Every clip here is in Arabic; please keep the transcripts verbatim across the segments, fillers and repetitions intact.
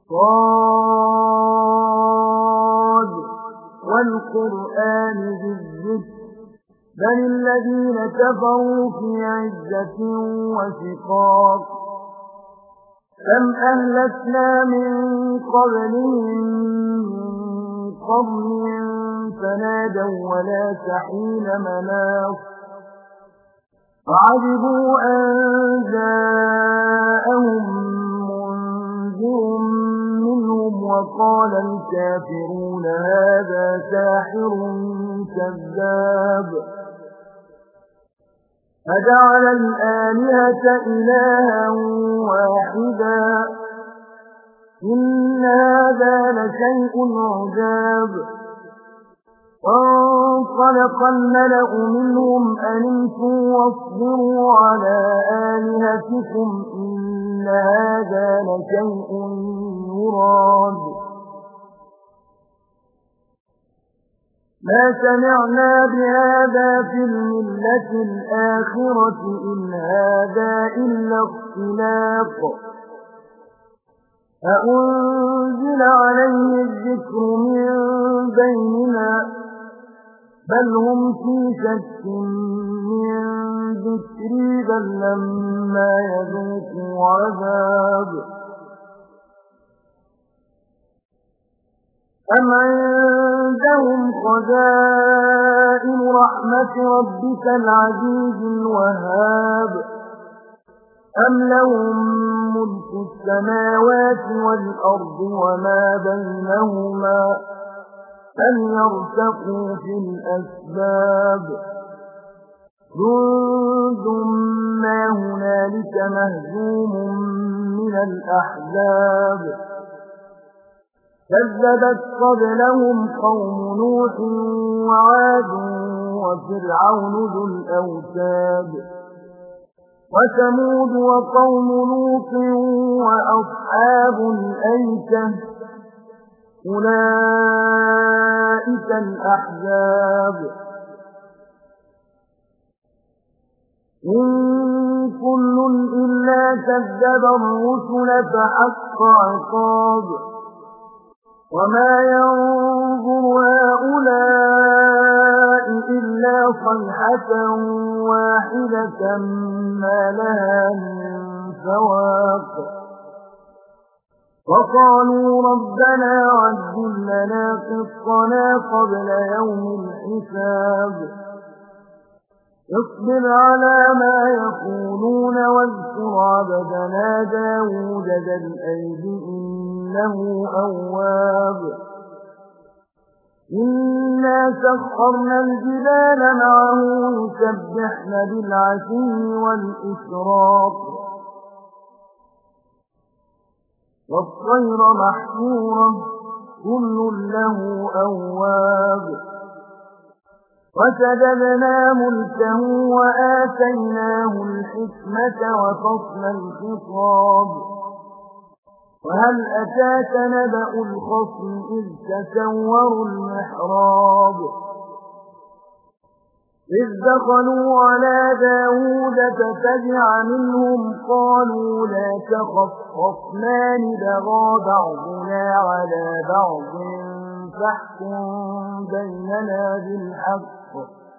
صاد والقرآن ذي الذكر بل الذين كفروا في عزة وشقاق كم أهلكنا من قبلهم من قرن فنادوا ولا حين مناص وعجبوا أن جاءهم منذر منهم وقال الكافرون هذا ساحر كذاب أجعل الآلهة إلها واحدا إن هذا لشيء عجاب وانطلق الملأ منهم أن امشوا واصبروا على آلهتكم إن هذا لشيء يراد ما سمعنا بهذا في الملة الآخرة إن هذا إلا اختلاق أأنزل عليه الذكر من بيننا بل هم في شك من ذكري بل لما يذوقوا عذاب أم عندهم خزائن رحمة ربك العزيز الوهاب أم لهم ملك السماوات والأرض وما بينهما فليرتقوا في الأسباب جند ما هنالك مهزوم من الأحزاب كذبت قبلهم قوم نوح وعاد وفرعون ذو الأوتاد وثمود وقوم لوط وأصحاب الأيكة أولئك الأحزاب إن كل إلا كذب الرسل فحق عقاب وما ينظر هؤلاء إلا صيحة واحدة ما لها من فواق وقالوا ربنا عجل لنا قسطنا قبل يوم الحساب اصبر على ما يقولون واذكر عبدنا داود ذا الأيد إنه أواب إنا سخرنا الجبال معه يسبحن بالعشي والإشراق والطير محشورة كل له أواب وسددنا ملكه وآتيناه الحكمة وفصل الخطاب وهل أتاك نبأ الخصم إذ تسوروا المحراب إذ دخلوا على داود ففزع منهم قالوا لا تخف خصمان بغى بعضنا على بعض فاحكم بيننا بالحق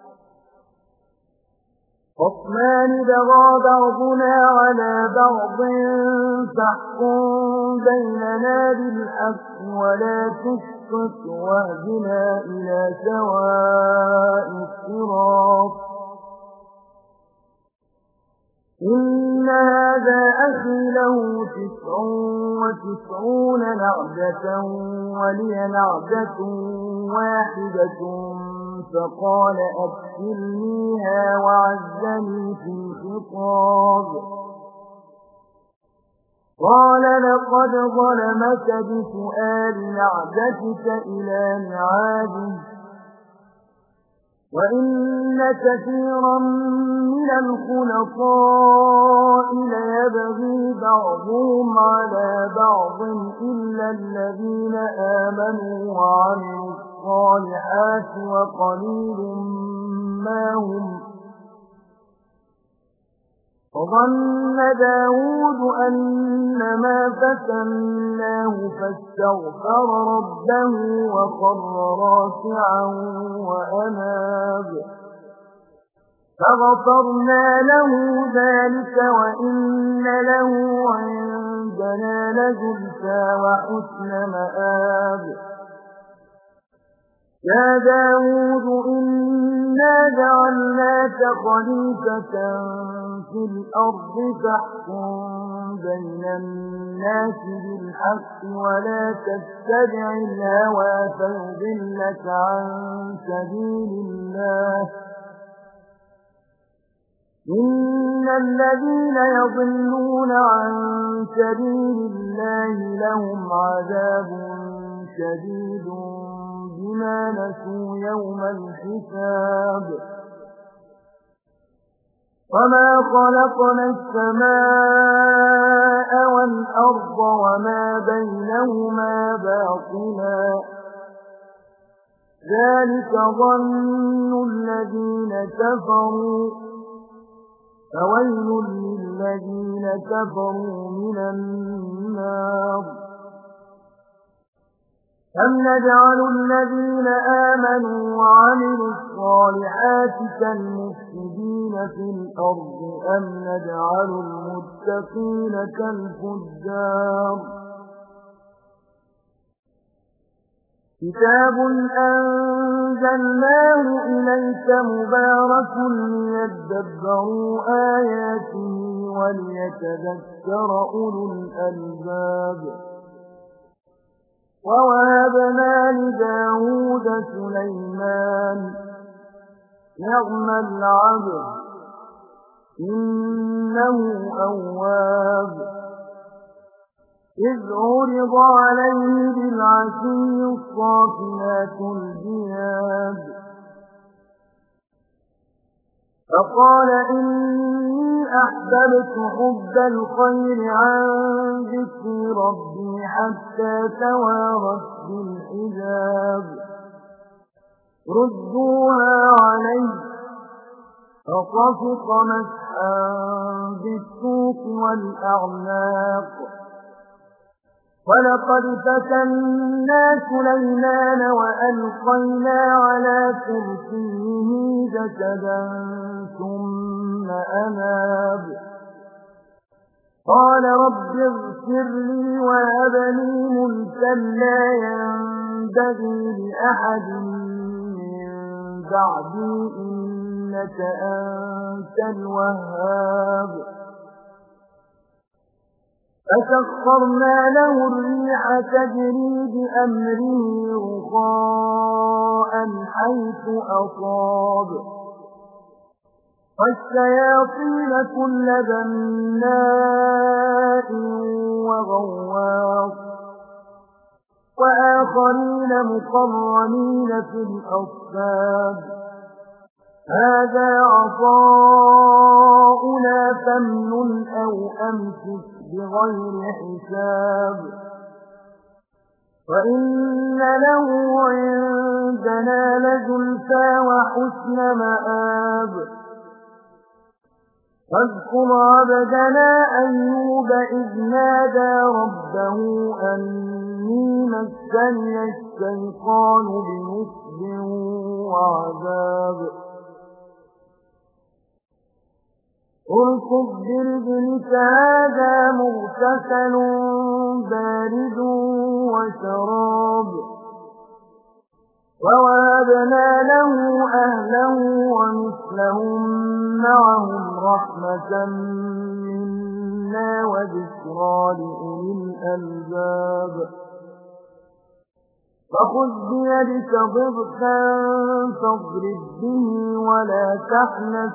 خصمان بغى بعضنا على بعض فاحكم بيننا بالحق ولا تشطط واهدنا إلى سواء الصراط إن هذا أخي له تسع وتسعون نعجة ولي نعجة واحدة فقال أكفلنيها وعزني في الخطاب قال لقد ظلمك بسؤال نعجتك إلى نعاجه وإن كثيرا من الخلطاء ليبغي بعضهم على بعض إلا الذين آمنوا وعملوا الصالحات وقليل ما هم وظن داود أنما فتناه فاستغفر ربه وخر راكعا وأناب فغفرنا له ذلك وإن له عندنا لزلفى وحسن مآب يا داود إنا جعلناك خليفة في الأرض فاحكم بين الناس بالحق ولا تتبع الهوى فيضلك عن سبيل الله إن الذين يضلون عن سبيل الله لهم عذاب شديد بما نسوا يوم الحساب وما خلقنا السماء والأرض وما بينهما باطلا ذلك ظن الذين كفروا فويل للذين كفروا من النار أم نجعل الذين آمنوا وعملوا الصالحات كالمفسدين في الأرض أم نجعل المتقين كالفجار كتاب أنزلناه إليك مبارك ليدبروا آياته وليتذكر أولو الألباب ووهبنا لداود سليمان نعم العبد إنه أواب إذ عرض عليه بالعشي الصافنات الجياد فقال إني أحببت حب الخير عن ذكر ربي حتى توارت بالحجاب ردوها عليه فطفق مسحا بالسوق والأعناق ولقد فتنا سليمان وألقينا على كرسيه جسدا ثم أناب قال رب اغفر لي وهب لي ملكا لا ينبغي لأحد من بعدي إنك أنت الوهاب فسخرنا له الريح تجري بأمره رخاء حيث أصاب والشياطين كل بناء وغواص وآخرين مقرنين في الأصفاد هذا عطاؤنا فامنن أو أمسك بغير حساب وإن له عندنا لزلفى وحسن مآب واذكر عبدنا أيوب إذ نادى ربه أني مسني الشيطان بنصب وعذاب اركض برجلك هذا مغتسل بارد وشراب ووهبنا له أهله ومثلهم معهم رحمة منا وذكرى لأولي الألباب فخذ بيدك ضغثا فاضرب به ولا تحنث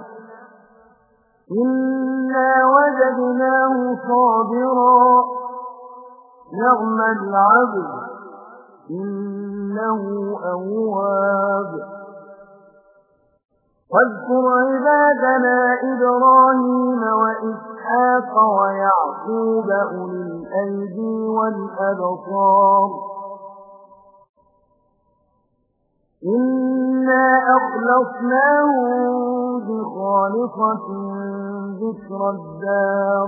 إنا وجدناه صابرا نعم العبد إنه أواب واذكر عبادنا إبراهيم وإسحاق ويعقوب أولي الأيدي والأبصار إن إنا أخلصناهم بخالصة ذكر الدار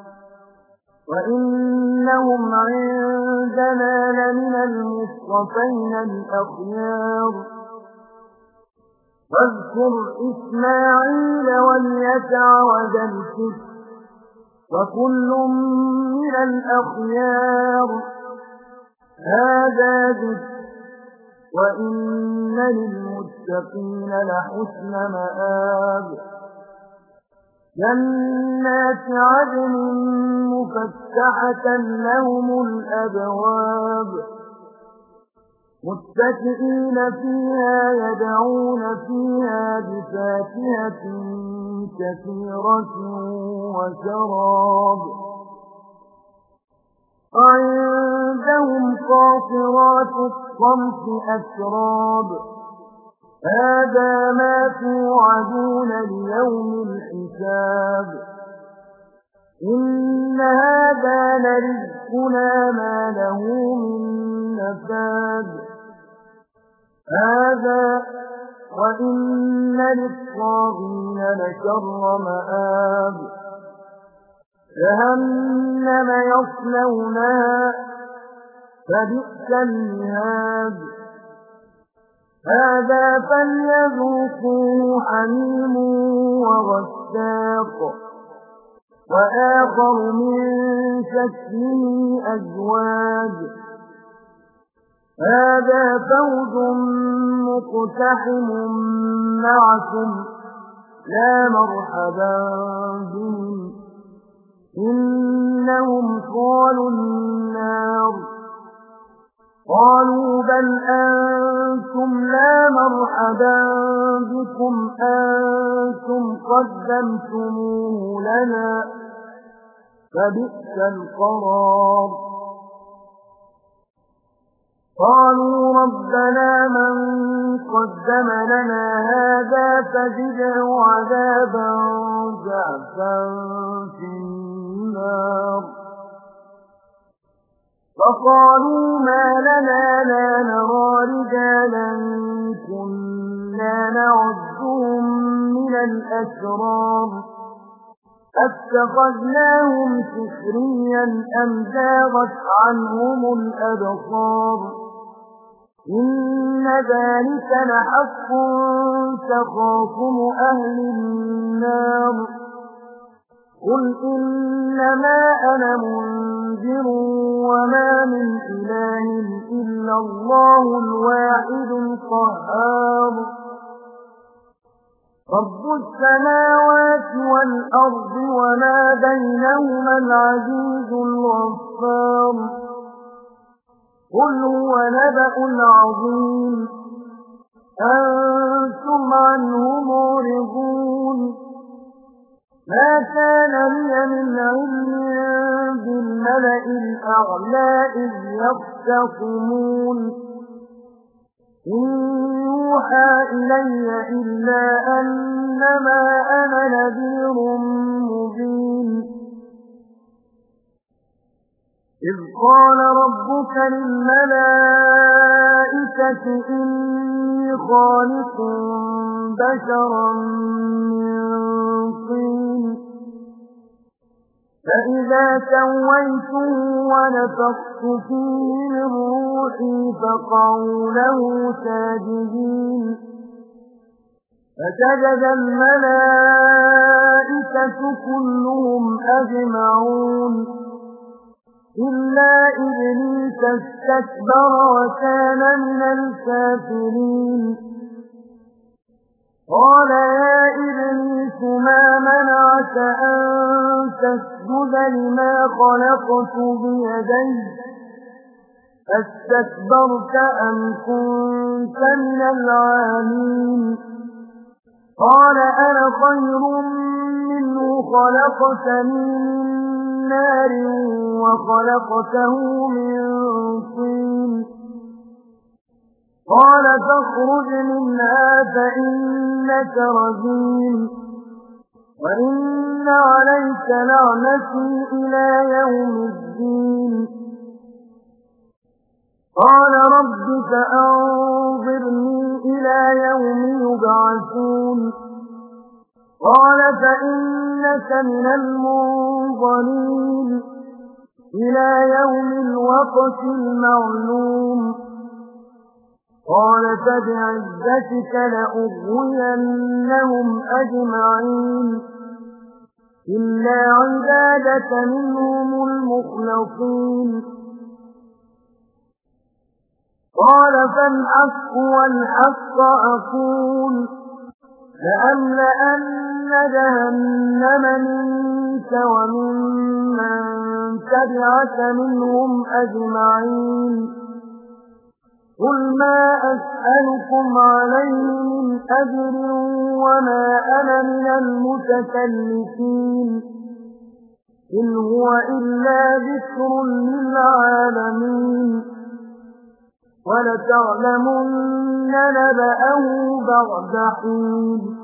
وإنهم عندنا لمن المصطفين الأخيار واذكر إسماعيل واليسع وذا الكفر وكل من الأخيار هذا ذكر وإن للمتقين لحسن مآب جنات عدن مفتحة لهم الأبواب متكئين فيها يدعون فيها بفاكهة كثيرة وشراب عندهم قاصرات الطرف أتراب هذا ما توعدون ليوم الحساب إن هذا لرزقنا ما له من نفاد هذا وإن للطاغين لشر مآب جهنم يصلونها فبئس المهاد هذا فليذوقوه حميم وغساق وآخر من شكله أزواج هذا فوج مقتحم معكم لا مرحبا بهم إنهم صالوا النار قالوا بل أنتم لا مرحبا بكم أنتم قدمتموه لنا فبئس القرار قالوا ربنا من قدم لنا هذا فزده عذابا ضعفا في النار فقالوا ما لنا لا نرى رجالا كنا نعدهم من الأشرار أتخذناهم سخريا أم زاغت عنهم الأبصار إن ذلك لحق تخاصم أهل النار قل إنما أنا منذر وما من إله إلا الله الواحد القهار رب السماوات والأرض وما بينهما العزيز الغفار قل هو نبأ عظيم أنتم عنه معرضون ما كان لي من علم بالملأ الأعلى إذ يختصمون إن يوحى إلي إلا أنما أنا نذير مبين إذ قال ربك للملائكة إني خالق بشرا من طين فإذا سويته ونفخت فيه من روحي فقعوا له ساجدين فسجد الملائكة كلهم أجمعون إلا إبليس استكبر وكان من الكافرين قال يا إبليس ما منعك أن تسجد لما خلقت بيدي أستكبرت أم كنت من العالين قال أنا خير منه خلقتني من نار وخلقته من طين قال فاخرج منها فإنك رجيم وإن عليك لعنتي إلى يوم الدين قال رب فأنظرني إلى يوم يبعثون قال فإنك من المنظرين إلى يوم الوقت المعلوم قال فبعزتك لأغوينهم أجمعين إلا عبادك منهم المخلصين قال فالحق والحق أقول لأملأن جهنم منك وممن تبعك منهم أجمعين قل ما أسألكم عليه من أجر وما أنا من المتكلفين إن هو إلا ذكر للعالمين ولتعلمن نبأه بعد حين